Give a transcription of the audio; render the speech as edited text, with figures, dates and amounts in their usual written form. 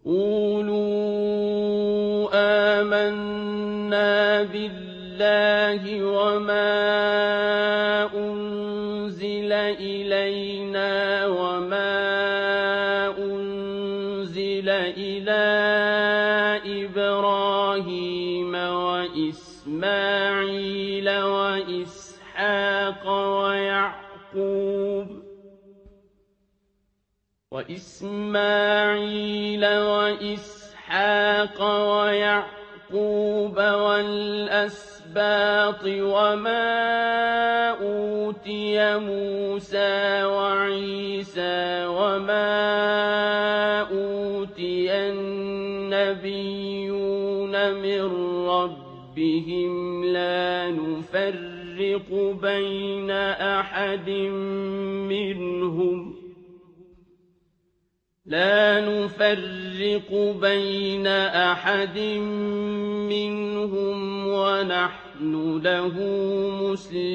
قُولُوا آمَنَّا بِاللَّهِ وَمَا أُنزِلَ إِلَيْنَا وَمَا أُنزِلَ إِلَىٰ إِبْرَاهِيمَ وَإِسْمَاعِيلَ وَإِسْحَاقَ وَيَعْقُوبَ وَالْأَسْبَاطِ وَمَا أُوتِيَ مُوسَىٰ وَعِيسَىٰ وَمَا أُوتِيَ النَّبِيُّونَ مِن رَّبِّهِمْ لَا نُفَرِّقُ بَيْنَ أَحَدٍ مِّنْهُمْ وَنَحْنُ لَهُ مُسْلِمُونَ